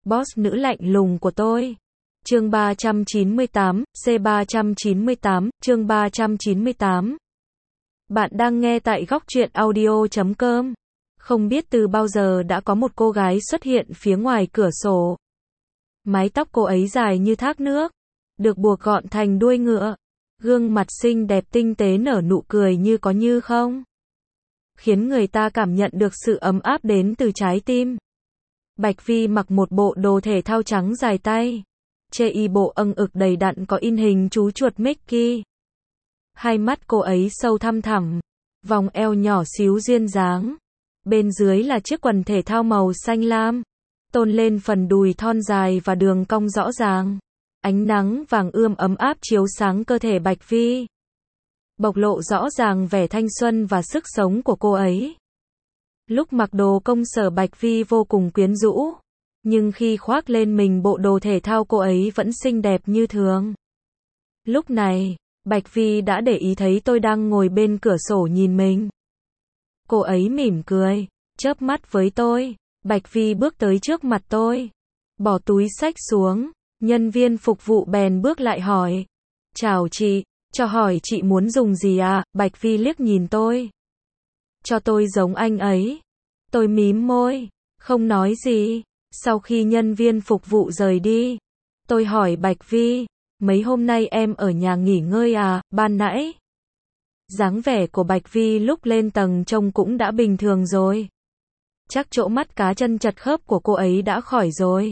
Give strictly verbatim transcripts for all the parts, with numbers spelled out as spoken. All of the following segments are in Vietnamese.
boss nữ lạnh lùng của tôi. Chương ba trăm chín mươi tám, C ba trăm chín mươi tám, chương ba trăm chín mươi tám. Bạn đang nghe tại góc truyện audio chấm com. Không biết từ bao giờ đã có một cô gái xuất hiện phía ngoài cửa sổ. Mái tóc cô ấy dài như thác nước, được buộc gọn thành đuôi ngựa. Gương mặt xinh đẹp tinh tế nở nụ cười như có như không, khiến người ta cảm nhận được sự ấm áp đến từ trái tim. Bạch Vi mặc một bộ đồ thể thao trắng dài tay, chê y bộ âng ực đầy đặn có in hình chú chuột Mickey. Hai mắt cô ấy sâu thăm thẳm, vòng eo nhỏ xíu duyên dáng. Bên dưới là chiếc quần thể thao màu xanh lam, tôn lên phần đùi thon dài và đường cong rõ ràng. Ánh nắng vàng ươm ấm áp chiếu sáng cơ thể Bạch Vi, bộc lộ rõ ràng vẻ thanh xuân và sức sống của cô ấy. Lúc mặc đồ công sở Bạch Vi vô cùng quyến rũ, nhưng khi khoác lên mình bộ đồ thể thao cô ấy vẫn xinh đẹp như thường. Lúc này, Bạch Vi đã để ý thấy tôi đang ngồi bên cửa sổ nhìn mình. Cô ấy mỉm cười, chớp mắt với tôi. Bạch Vi bước tới trước mặt tôi, bỏ túi xách xuống. Nhân viên phục vụ bèn bước lại hỏi. Chào chị, cho hỏi chị muốn dùng gì à? Bạch Vi liếc nhìn tôi. Cho tôi giống anh ấy. Tôi mím môi, không nói gì. Sau khi nhân viên phục vụ rời đi, tôi hỏi Bạch Vi, mấy hôm nay em ở nhà nghỉ ngơi à? Ban nãy, dáng vẻ của Bạch Vi lúc lên tầng trông cũng đã bình thường rồi. Chắc chỗ mắt cá chân chật khớp của cô ấy đã khỏi rồi.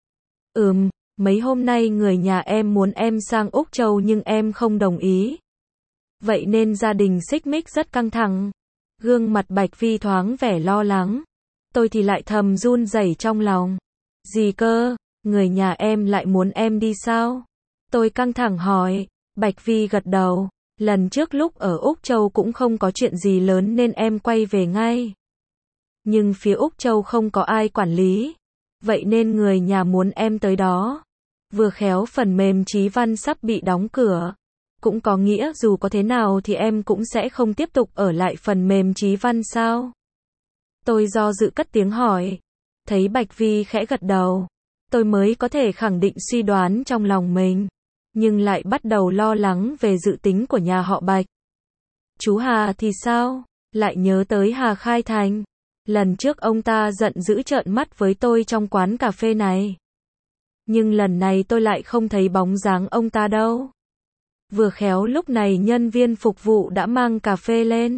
Ừm, mấy hôm nay người nhà em muốn em sang Úc Châu nhưng em không đồng ý. Vậy nên gia đình xích mích rất căng thẳng. Gương mặt Bạch Vi thoáng vẻ lo lắng. Tôi thì lại thầm run rẩy trong lòng. Gì cơ, người nhà em lại muốn em đi sao? Tôi căng thẳng hỏi. Bạch Vi gật đầu. Lần trước lúc ở Úc Châu cũng không có chuyện gì lớn nên em quay về ngay. Nhưng phía Úc Châu không có ai quản lý. Vậy nên người nhà muốn em tới đó. Vừa khéo phần mềm Chí Văn sắp bị đóng cửa. Cũng có nghĩa dù có thế nào thì em cũng sẽ không tiếp tục ở lại phần mềm Chí Văn sao? Tôi do dự cất tiếng hỏi. Thấy Bạch Vi khẽ gật đầu, tôi mới có thể khẳng định suy đoán trong lòng mình. Nhưng lại bắt đầu lo lắng về dự tính của nhà họ Bạch. Chú Hà thì sao? Lại nhớ tới Hà Khai Thành. Lần trước ông ta giận dữ trợn mắt với tôi trong quán cà phê này. Nhưng lần này tôi lại không thấy bóng dáng ông ta đâu. Vừa khéo lúc này nhân viên phục vụ đã mang cà phê lên.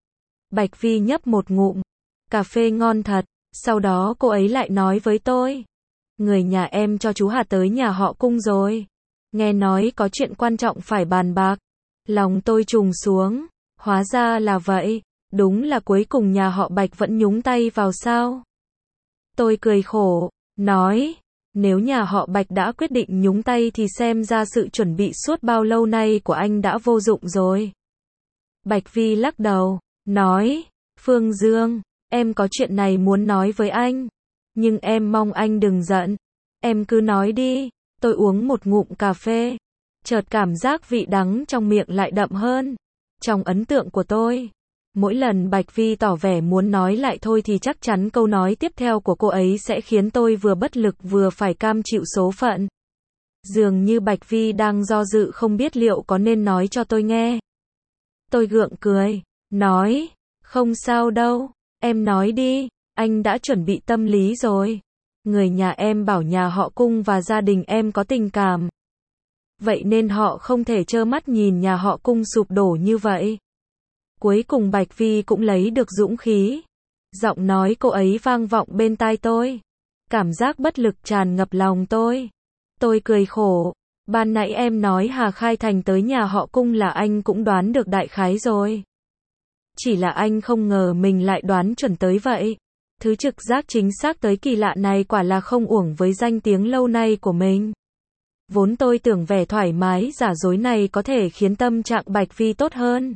Bạch Vi nhấp một ngụm. Cà phê ngon thật. Sau đó cô ấy lại nói với tôi. Người nhà em cho chú Hà tới nhà họ Cung rồi. Nghe nói có chuyện quan trọng phải bàn bạc. Lòng tôi trùng xuống. Hóa ra là vậy. Đúng là cuối cùng nhà họ Bạch vẫn nhúng tay vào sao? Tôi cười khổ, nói. Nếu nhà họ Bạch đã quyết định nhúng tay thì xem ra sự chuẩn bị suốt bao lâu nay của anh đã vô dụng rồi. Bạch Vi lắc đầu, nói. Phương Dương, em có chuyện này muốn nói với anh. Nhưng em mong anh đừng giận. Em cứ nói đi. Tôi uống một ngụm cà phê. Chợt cảm giác vị đắng trong miệng lại đậm hơn. Trong ấn tượng của tôi, mỗi lần Bạch Vi tỏ vẻ muốn nói lại thôi thì chắc chắn câu nói tiếp theo của cô ấy sẽ khiến tôi vừa bất lực vừa phải cam chịu số phận. Dường như Bạch Vi đang do dự không biết liệu có nên nói cho tôi nghe. Tôi gượng cười, nói, không sao đâu, em nói đi, anh đã chuẩn bị tâm lý rồi. Người nhà em bảo nhà họ Cung và gia đình em có tình cảm. Vậy nên họ không thể trơ mắt nhìn nhà họ Cung sụp đổ như vậy. Cuối cùng Bạch Vi cũng lấy được dũng khí. Giọng nói cô ấy vang vọng bên tai tôi. Cảm giác bất lực tràn ngập lòng tôi. Tôi cười khổ. Ban nãy em nói Hà Khai Thành tới nhà họ Cung là anh cũng đoán được đại khái rồi. Chỉ là anh không ngờ mình lại đoán chuẩn tới vậy. Thứ trực giác chính xác tới kỳ lạ này quả là không uổng với danh tiếng lâu nay của mình. Vốn tôi tưởng vẻ thoải mái giả dối này có thể khiến tâm trạng Bạch Vi tốt hơn.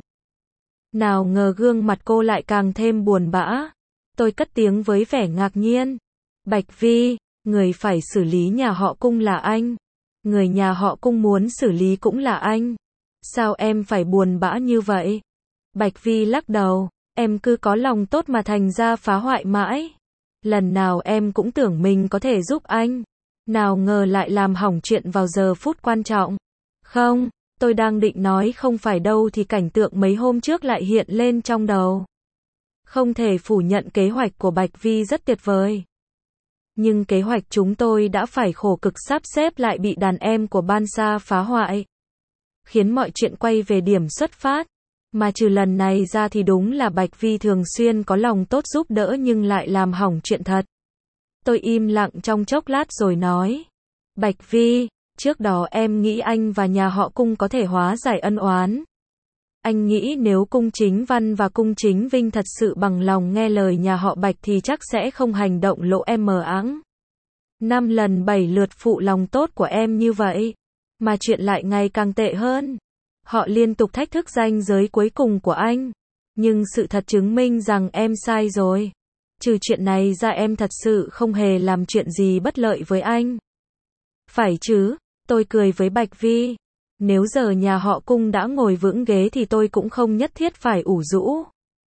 Nào ngờ gương mặt cô lại càng thêm buồn bã. Tôi cất tiếng với vẻ ngạc nhiên. Bạch Vi, người phải xử lý nhà họ Cung là anh. Người nhà họ Cung muốn xử lý cũng là anh. Sao em phải buồn bã như vậy? Bạch Vi lắc đầu. Em cứ có lòng tốt mà thành ra phá hoại mãi. Lần nào em cũng tưởng mình có thể giúp anh. Nào ngờ lại làm hỏng chuyện vào giờ phút quan trọng. Không, tôi đang định nói không phải đâu thì cảnh tượng mấy hôm trước lại hiện lên trong đầu. Không thể phủ nhận kế hoạch của Bạch Vi rất tuyệt vời. Nhưng kế hoạch chúng tôi đã phải khổ cực sắp xếp lại bị đàn em của Ban Sa phá hoại. Khiến mọi chuyện quay về điểm xuất phát. Mà trừ lần này ra thì đúng là Bạch Vi thường xuyên có lòng tốt giúp đỡ nhưng lại làm hỏng chuyện thật. Tôi im lặng trong chốc lát rồi nói. Bạch Vi, trước đó em nghĩ anh và nhà họ Cung có thể hóa giải ân oán. Anh nghĩ nếu Cung Chính Văn và Cung Chính Vinh thật sự bằng lòng nghe lời nhà họ Bạch thì chắc sẽ không hành động lỗ em mờ áng. Năm lần bảy lượt phụ lòng tốt của em như vậy. Mà chuyện lại ngày càng tệ hơn. Họ liên tục thách thức ranh giới cuối cùng của anh. Nhưng sự thật chứng minh rằng em sai rồi. Trừ chuyện này ra em thật sự không hề làm chuyện gì bất lợi với anh. Phải chứ, tôi cười với Bạch Vi. Nếu giờ nhà họ Cung đã ngồi vững ghế thì tôi cũng không nhất thiết phải ủ rũ.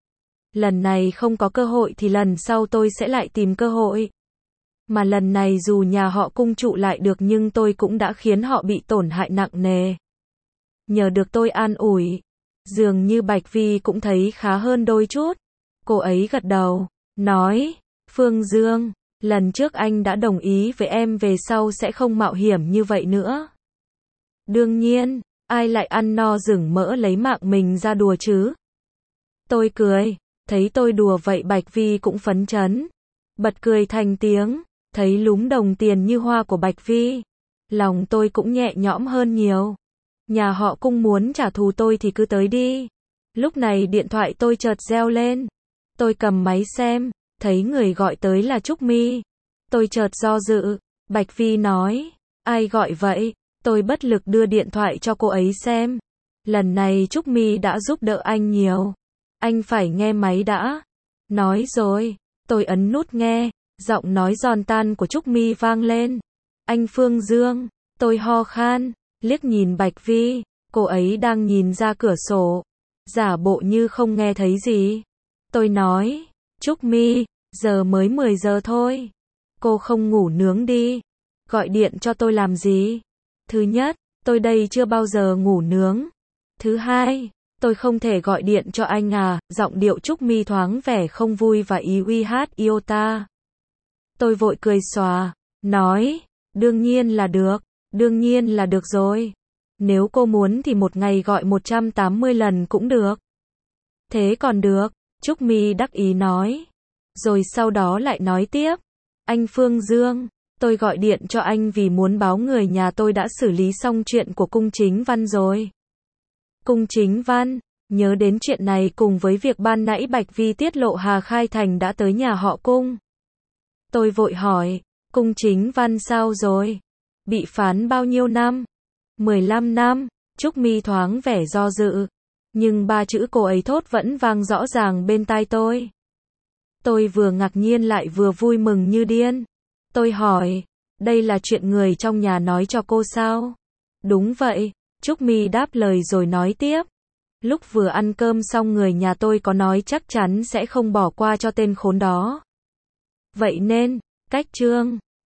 Lần này không có cơ hội thì lần sau tôi sẽ lại tìm cơ hội. Mà lần này dù nhà họ Cung trụ lại được nhưng tôi cũng đã khiến họ bị tổn hại nặng nề. Nhờ được tôi an ủi, dường như Bạch Vi cũng thấy khá hơn đôi chút. Cô ấy gật đầu, nói, Phương Dương, lần trước anh đã đồng ý với em về sau sẽ không mạo hiểm như vậy nữa. Đương nhiên, ai lại ăn no rừng mỡ lấy mạng mình ra đùa chứ? Tôi cười, thấy tôi đùa vậy Bạch Vi cũng phấn chấn. Bật cười thành tiếng, thấy lúm đồng tiền như hoa của Bạch Vi. Lòng tôi cũng nhẹ nhõm hơn nhiều. Nhà họ Cung muốn trả thù tôi thì cứ tới đi. Lúc này điện thoại tôi chợt reo lên. Tôi cầm máy xem, thấy người gọi tới là Trúc My. Tôi chợt do dự, Bạch Vi nói, ai gọi vậy? Tôi bất lực đưa điện thoại cho cô ấy xem. Lần này Trúc My đã giúp đỡ anh nhiều. Anh phải nghe máy đã. Nói rồi, tôi ấn nút nghe, giọng nói giòn tan của Trúc My vang lên. Anh Phương Dương, tôi ho khan, liếc nhìn Bạch Vi, cô ấy đang nhìn ra cửa sổ, giả bộ như không nghe thấy gì. Tôi nói, Trúc My, giờ mới mười giờ thôi. Cô không ngủ nướng đi. Gọi điện cho tôi làm gì? Thứ nhất, tôi đây chưa bao giờ ngủ nướng. Thứ hai, tôi không thể gọi điện cho anh à, giọng điệu Trúc My thoáng vẻ không vui và ý uy hát iota. Tôi vội cười xòa, nói, đương nhiên là được, đương nhiên là được rồi. Nếu cô muốn thì một ngày gọi một trăm tám mươi lần cũng được. Thế còn được, Trúc My đắc ý nói. Rồi sau đó lại nói tiếp, anh Phương Dương, tôi gọi điện cho anh vì muốn báo người nhà tôi đã xử lý xong chuyện của Cung Chính Văn rồi. Cung Chính Văn, nhớ đến chuyện này cùng với việc ban nãy Bạch Vi tiết lộ Hà Khai Thành đã tới nhà họ Cung. Tôi vội hỏi, Cung Chính Văn sao rồi? Bị phán bao nhiêu năm? mười lăm năm, Trúc My thoáng vẻ do dự. Nhưng ba chữ cô ấy thốt vẫn vang rõ ràng bên tai tôi. Tôi vừa ngạc nhiên lại vừa vui mừng như điên. Tôi hỏi, đây là chuyện người trong nhà nói cho cô sao? Đúng vậy, Trúc My đáp lời rồi nói tiếp. Lúc vừa ăn cơm xong người nhà tôi có nói chắc chắn sẽ không bỏ qua cho tên khốn đó. Vậy nên, cách Trương